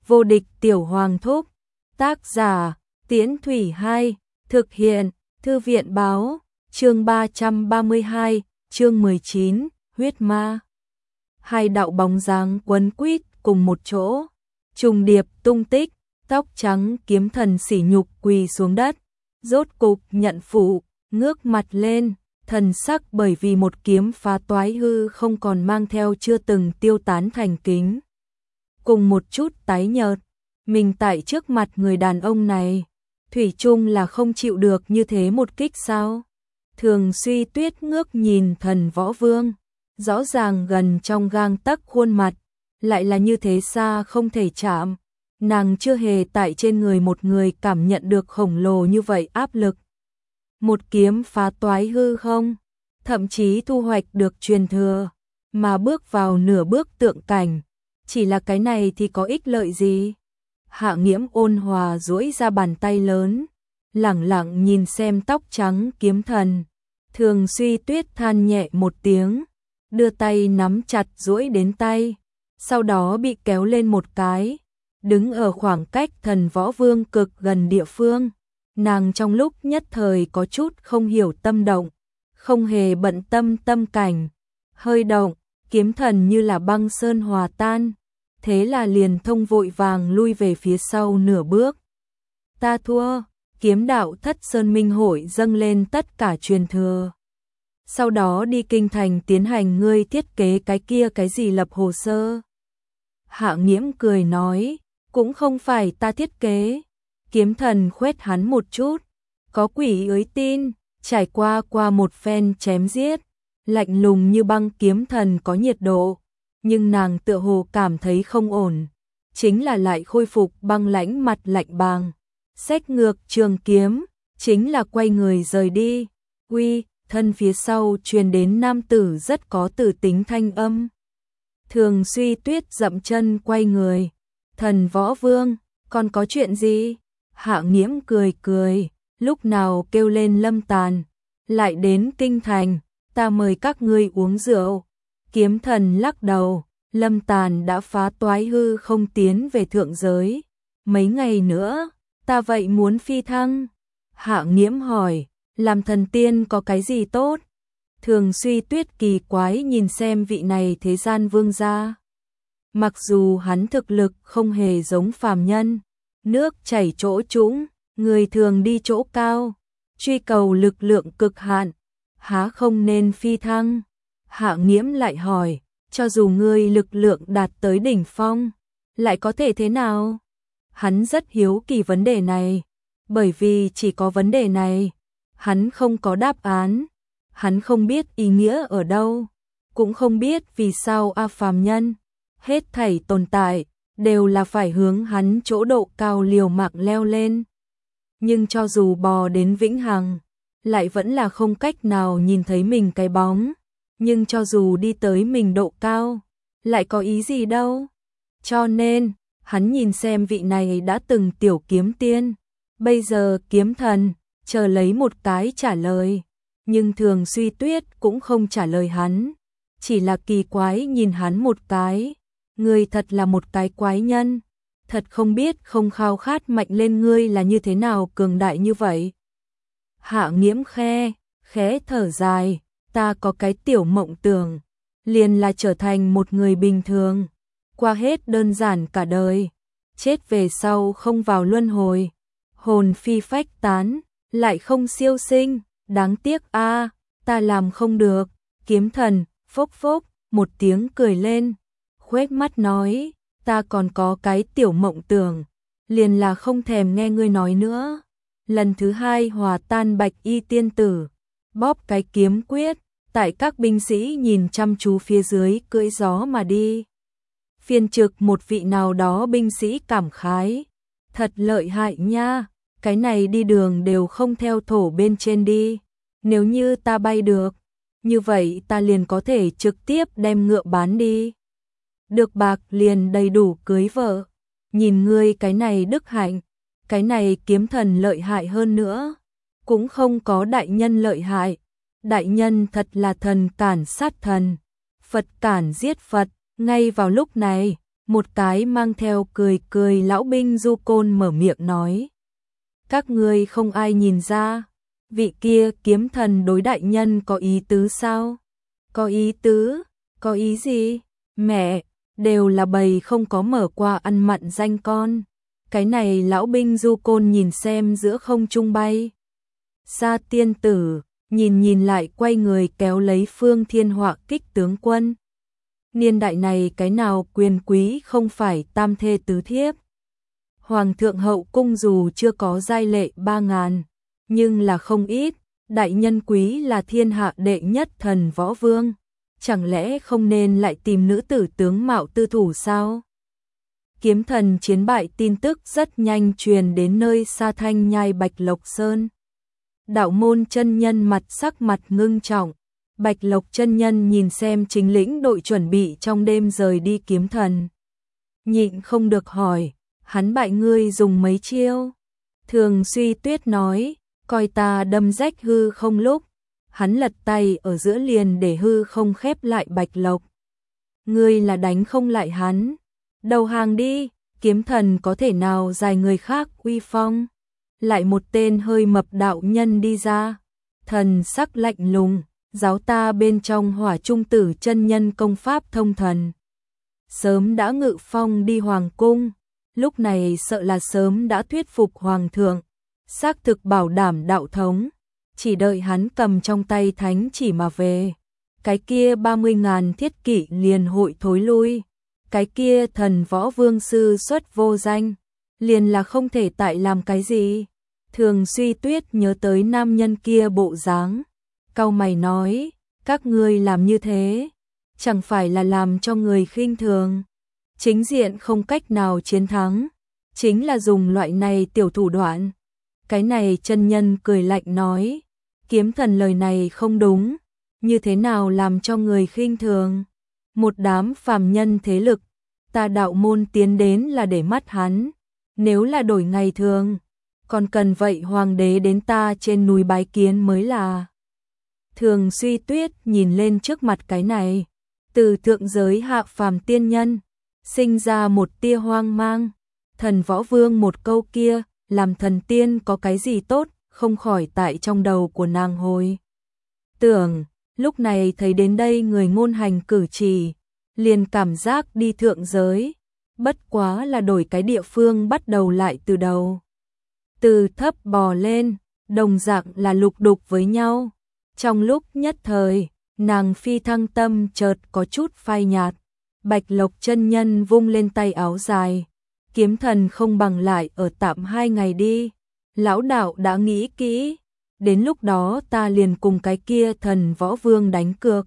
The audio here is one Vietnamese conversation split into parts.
Vô địch tiểu hoàng thúc. Tác giả, Tiễn Thủy 2, thực hiện, Thư viện báo, chương 332, chương 19, huyết ma. Hai đạo bóng dáng quấn quýt cùng một chỗ, trùng điệp tung tích, tóc trắng kiếm thần sỉ nhục quỳ xuống đất, rốt cục nhận phụ, ngước mặt lên, thần sắc bởi vì một kiếm phá toái hư không còn mang theo chưa từng tiêu tán thành kính. Cùng một chút tái nhợt, mình tại trước mặt người đàn ông này, thủy chung là không chịu được như thế một kích sao? Thường Suy Tuyết ngước nhìn Thần Võ Vương, rõ ràng gần trong gang tấc khuôn mặt, lại là như thế xa không thể chạm. Nàng chưa hề tại trên người một người cảm nhận được khổng lồ như vậy áp lực. Một kiếm phá toái hư không, thậm chí thu hoạch được truyền thừa, mà bước vào nửa bước tượng cảnh. Chỉ là cái này thì có ích lợi gì? Hạ Nghiễm ôn hòa duỗi ra bàn tay lớn, lẳng lặng nhìn xem tóc trắng kiếm thần. Thường Suy Tuyết than nhẹ một tiếng, đưa tay nắm chặt duỗi đến tay, sau đó bị kéo lên một cái, đứng ở khoảng cách Thần Võ Vương cực gần địa phương. Nàng trong lúc nhất thời có chút không hiểu tâm động, không hề bận tâm tâm cảnh, hơi động, kiếm thần như là băng sơn hòa tan, thế là liền thông vội vàng lui về phía sau nửa bước. Ta thua, kiếm đạo Thất Sơn Minh hội dâng lên tất cả truyền thừa. Sau đó đi kinh thành tiến hành ngươi thiết kế cái kia cái gì lập hồ sơ. Hạ Nghiễm cười nói, cũng không phải ta thiết kế. Kiếm thần khuét hắn một chút, có quỷ ới tin, trải qua một phen chém giết, lạnh lùng như băng kiếm thần có nhiệt độ, nhưng nàng tựa hồ cảm thấy không ổn, chính là lại khôi phục băng lãnh mặt lạnh bàng, xách ngược trường kiếm, chính là quay người rời đi. Uy, thân phía sau truyền đến nam tử rất có tử tính thanh âm. Thường Suy Tuyết dậm chân quay người, Thần Võ Vương, còn có chuyện gì? Hạ Nghiễm cười cười, lúc nào kêu lên Lâm Tàn, lại đến kinh thành, ta mời các ngươi uống rượu. Kiếm thần lắc đầu, Lâm Tàn đã phá toái hư không tiến về thượng giới, mấy ngày nữa, ta vậy muốn phi thăng. Hạ Nghiễm hỏi, làm thần tiên có cái gì tốt? Thường Suy Tuyết kỳ quái nhìn xem vị này thế gian vương gia. Mặc dù hắn thực lực không hề giống phàm nhân, nước chảy chỗ trũng, người thường đi chỗ cao, truy cầu lực lượng cực hạn, há không nên phi thăng. Hạ Nghiễm lại hỏi, cho dù ngươi lực lượng đạt tới đỉnh phong, lại có thể thế nào? Hắn rất hiếu kỳ vấn đề này, bởi vì chỉ có vấn đề này, hắn không có đáp án, hắn không biết ý nghĩa ở đâu, cũng không biết vì sao phàm nhân, hết thảy tồn tại, đều là phải hướng hắn chỗ độ cao liều mạng leo lên. Nhưng cho dù bò đến vĩnh hằng, lại vẫn là không cách nào nhìn thấy mình cái bóng. Nhưng cho dù đi tới mình độ cao, lại có ý gì đâu. Cho nên, hắn nhìn xem vị này đã từng tiểu kiếm tiên, bây giờ kiếm thần, chờ lấy một cái trả lời. Nhưng Thường Suy Tuyết cũng không trả lời hắn, chỉ là kỳ quái nhìn hắn một cái. Ngươi thật là một cái quái nhân, thật không biết không khao khát mạnh lên ngươi là như thế nào cường đại như vậy. Hạ Nghiễm khẽ thở dài, ta có cái tiểu mộng tưởng, liền là trở thành một người bình thường, qua hết đơn giản cả đời, chết về sau không vào luân hồi, hồn phi phách tán, lại không siêu sinh, đáng tiếc ta làm không được. Kiếm thần, phốc phốc, một tiếng cười lên, khuếch mắt nói, ta còn có cái tiểu mộng tưởng, liền là không thèm nghe ngươi nói nữa. Lần thứ hai hòa tan Bạch Y tiên tử, bóp cái kiếm quyết, tại các binh sĩ nhìn chăm chú phía dưới cưỡi gió mà đi. Phiên trực một vị nào đó binh sĩ cảm khái, thật lợi hại nha, cái này đi đường đều không theo thổ bên trên đi, nếu như ta bay được, như vậy ta liền có thể trực tiếp đem ngựa bán đi. Được bạc liền đầy đủ cưới vợ. Nhìn ngươi cái này đức hạnh, cái này kiếm thần lợi hại hơn nữa, cũng không có đại nhân lợi hại. Đại nhân thật là thần cản sát thần, Phật cản giết Phật. Ngay vào lúc này, Một cái mang theo cười cười lão binh du côn mở miệng nói. Các ngươi không ai nhìn ra, vị kia kiếm thần đối đại nhân có ý tứ sao? Có ý tứ? Có ý gì? Mẹ, đều là bầy không có mở qua ăn mặn danh con. Cái này lão binh du côn nhìn xem giữa không trung bay. Sa tiên tử, nhìn lại quay người kéo lấy Phương Thiên Họa Kích tướng quân. Niên đại này cái nào quyền quý không phải tam thê tứ thiếp. Hoàng thượng hậu cung dù chưa có giai lệ 3.000, nhưng là không ít, đại nhân quý là thiên hạ đệ nhất thần võ vương. Chẳng lẽ không nên lại tìm nữ tử tướng mạo tư thủ sao? Kiếm thần chiến bại tin tức rất nhanh truyền đến nơi xa Thanh Nhai Bạch Lộc Sơn. Đạo môn chân nhân sắc mặt ngưng trọng. Bạch Lộc chân nhân nhìn xem chính lĩnh đội chuẩn bị trong đêm rời đi kiếm thần. Nhịn không được hỏi, hắn bại ngươi dùng mấy chiêu? Thường Suy Tuyết nói, coi ta đâm rách hư không lúc. Hắn lật tay ở giữa liền để hư không khép lại Bạch Lộc. Ngươi là đánh không lại hắn. Đầu hàng đi, kiếm thần có thể nào dài người khác uy phong. Lại một tên hơi mập đạo nhân đi ra. Thần sắc lạnh lùng, giáo ta bên trong Hỏa Trung Tử chân nhân công pháp thông thần. Sớm đã ngự phong đi hoàng cung, lúc này sợ là sớm đã thuyết phục hoàng thượng, xác thực bảo đảm đạo thống, chỉ đợi hắn cầm trong tay thánh chỉ mà về. Cái kia 30.000 thiết kỵ liền hội thối lui, cái kia thần võ vương sư xuất vô danh, liền là không thể tại làm cái gì. Thường Suy Tuyết nhớ tới nam nhân kia bộ dáng, cau mày nói, các ngươi làm như thế, chẳng phải là làm cho người khinh thường. Chính diện không cách nào chiến thắng, chính là dùng loại này tiểu thủ đoạn. Cái này chân nhân cười lạnh nói, kiếm thần lời này không đúng, như thế nào làm cho người khinh thường. Một đám phàm nhân thế lực, ta đạo môn tiến đến là để mắt hắn, nếu là đổi ngày thường, còn cần vậy hoàng đế đến ta trên núi bái kiến mới là. Thường Suy Tuyết nhìn lên trước mặt cái này, từ thượng giới hạ phàm tiên nhân, sinh ra một tia hoang mang. Thần võ vương một câu kia, làm thần tiên có cái gì tốt, không khỏi tại trong đầu của nàng hồi tưởng. Lúc này thấy đến đây người ngôn hành cử chỉ, liền cảm giác đi thượng giới, bất quá là đổi cái địa phương bắt đầu lại từ đầu. Từ thấp bò lên, đồng dạng là lục đục với nhau. Trong lúc nhất thời, nàng phi thăng tâm chợt có chút phai nhạt. Bạch Lộc chân nhân vung lên tay áo dài, kiếm thần không bằng lại ở tạm 2 ngày đi. Lão đạo đã nghĩ kỹ, đến lúc đó ta liền cùng cái kia thần võ vương đánh cược.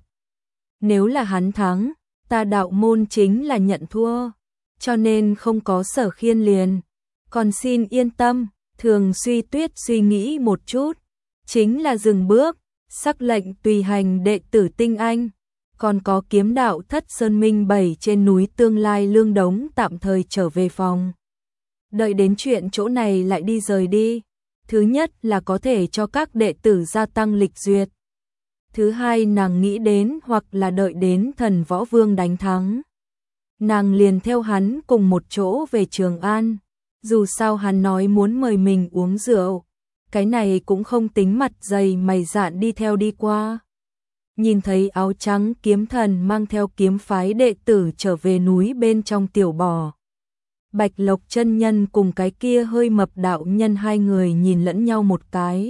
Nếu là hắn thắng, ta đạo môn chính là nhận thua, cho nên không có Sở Khiên liền. Còn xin yên tâm. Thường Suy Tuyết suy nghĩ một chút, chính là dừng bước, sắc lệnh tùy hành đệ tử tinh anh, còn có kiếm đạo Thất Sơn Minh 7 trên núi tương lai lương đống tạm thời trở về phòng. Đợi đến chuyện chỗ này lại đi rời đi. Thứ nhất là có thể cho các đệ tử gia tăng lịch duyệt. Thứ hai nàng nghĩ đến hoặc là đợi đến thần võ vương đánh thắng. Nàng liền theo hắn cùng một chỗ về Trường An. Dù sao hắn nói muốn mời mình uống rượu, cái này cũng không tính mặt dày mày dạn đi theo đi qua. Nhìn thấy áo trắng kiếm thần mang theo kiếm phái đệ tử trở về núi bên trong tiểu bò. Bạch Lộc chân nhân cùng cái kia hơi mập đạo nhân hai người nhìn lẫn nhau một cái.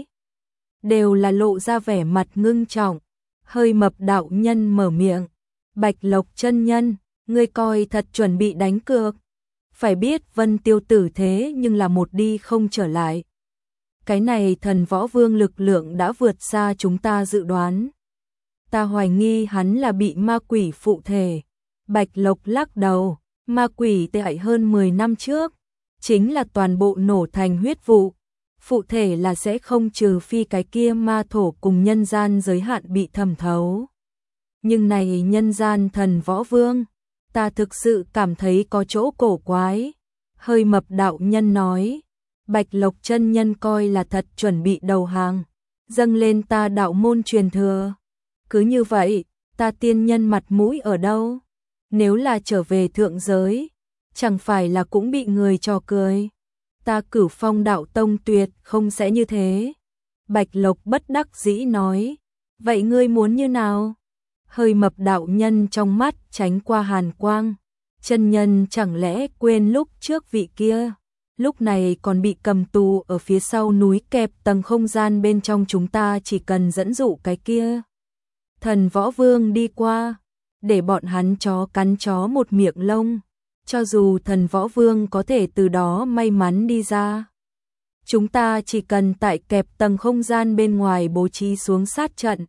Đều là lộ ra vẻ mặt ngưng trọng. Hơi mập đạo nhân mở miệng. Bạch Lộc chân nhân, ngươi coi thật chuẩn bị đánh cược. Phải biết Vân Tiêu tử thế nhưng là một đi không trở lại. Cái này thần võ vương lực lượng đã vượt xa chúng ta dự đoán. Ta hoài nghi hắn là bị ma quỷ phụ thể. Bạch Lộc lắc đầu, ma quỷ tại hơn 10 năm trước, chính là toàn bộ nổ thành huyết vụ. Phụ thể là sẽ không trừ phi cái kia ma thổ cùng nhân gian giới hạn bị thẩm thấu. Nhưng này nhân gian thần võ vương, ta thực sự cảm thấy có chỗ cổ quái. Hơi mập đạo nhân nói, Bạch Lộc chân nhân coi là thật chuẩn bị đầu hàng, dâng lên ta đạo môn truyền thừa. Cứ như vậy, ta tiên nhân mặt mũi ở đâu? Nếu là trở về thượng giới, chẳng phải là cũng bị người trò cười. Ta Cửu Phong đạo tông tuyệt không sẽ như thế. Bạch Lộc bất đắc dĩ nói, vậy ngươi muốn như nào? Hơi mập đạo nhân trong mắt tránh qua hàn quang. Chân nhân chẳng lẽ quên lúc trước vị kia, lúc này còn bị cầm tù ở phía sau núi kẹp tầng không gian bên trong, chúng ta chỉ cần dẫn dụ cái kia Thần Võ Vương đi qua, để bọn hắn chó cắn chó một miệng lông, cho dù Thần Võ Vương có thể từ đó may mắn đi ra. Chúng ta chỉ cần tại kẹp tầng không gian bên ngoài bố trí xuống sát trận.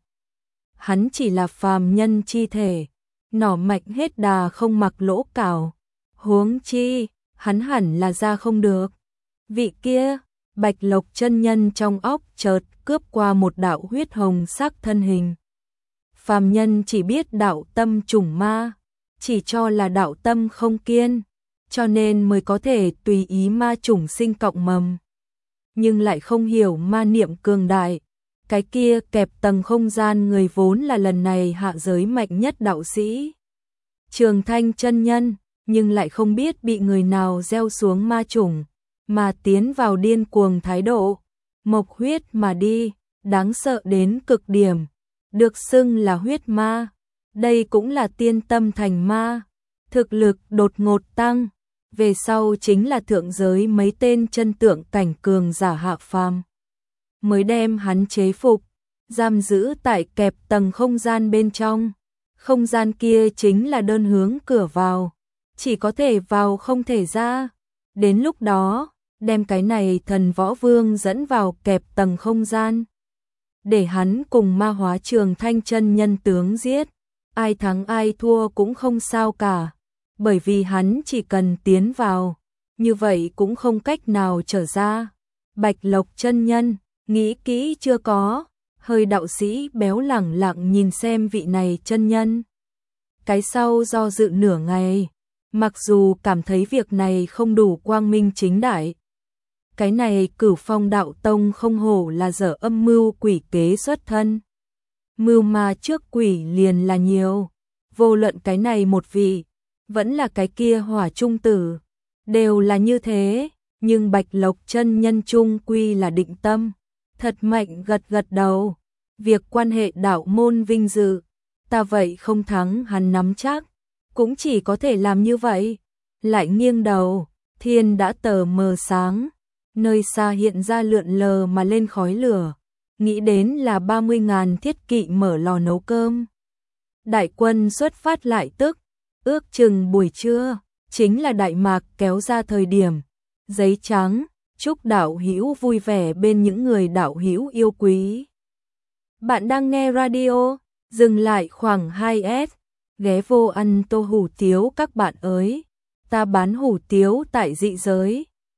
Hắn chỉ là phàm nhân chi thể, nỏ mạnh hết đà không mặc lỗ cào, huống chi, hắn hẳn là ra không được. Vị kia, Bạch Lộc chân nhân trong óc chợt cướp qua một đạo huyết hồng sắc thân hình. Phàm nhân chỉ biết đạo tâm trùng ma, chỉ cho là đạo tâm không kiên, cho nên mới có thể tùy ý ma chủng sinh cọng mầm. Nhưng lại không hiểu ma niệm cường đại. Cái kia kẹp tầng không gian người vốn là lần này hạ giới mạnh nhất đạo sĩ Trường Thanh chân nhân, nhưng lại không biết bị người nào gieo xuống ma chủng, mà tiến vào điên cuồng thái độ, mộc huyết mà đi, đáng sợ đến cực điểm, được xưng là huyết ma. Đây cũng là tiên tâm thành ma, thực lực đột ngột tăng, về sau chính là thượng giới mấy tên chân tượng cảnh cường giả hạ phàm, mới đem hắn chế phục, giam giữ tại kẹp tầng không gian bên trong. Không gian kia chính là đơn hướng cửa vào, chỉ có thể vào không thể ra. Đến lúc đó, đem cái này Thần Võ Vương dẫn vào kẹp tầng không gian, để hắn cùng ma hóa Trường Thanh chân nhân tướng giết, ai thắng ai thua cũng không sao cả, bởi vì hắn chỉ cần tiến vào, như vậy cũng không cách nào trở ra. Bạch Lộc chân nhân, nghĩ kỹ chưa có? Hơi đạo sĩ béo lẳng lặng nhìn xem vị này chân nhân. Cái sau do dự nửa ngày, mặc dù cảm thấy việc này không đủ quang minh chính đại. Cái này Cửu Phong đạo tông không hổ là dở âm mưu quỷ kế xuất thân. Mưu ma trước quỷ liền là nhiều, vô luận cái này một vị, vẫn là cái kia Hỏa Trung tử, đều là như thế, nhưng Bạch Lộc chân nhân chung quy là định tâm. Thật mạnh gật gật đầu, việc quan hệ đạo môn vinh dự, ta vậy không thắng hắn nắm chắc, cũng chỉ có thể làm như vậy. Lại nghiêng đầu, thiên đã tờ mờ sáng, nơi xa hiện ra lượn lờ mà lên khói lửa, nghĩ đến là 30.000 thiết kỵ mở lò nấu cơm. Đại quân xuất phát lại tức, ước chừng buổi trưa, chính là Đại Mạc kéo ra thời điểm. Giấy trắng, chúc đạo hữu vui vẻ bên những người đạo hữu yêu quý. Bạn đang nghe radio, dừng lại khoảng 2S, ghé vô ăn tô hủ tiếu các bạn ơi. Ta bán hủ tiếu tại dị giới,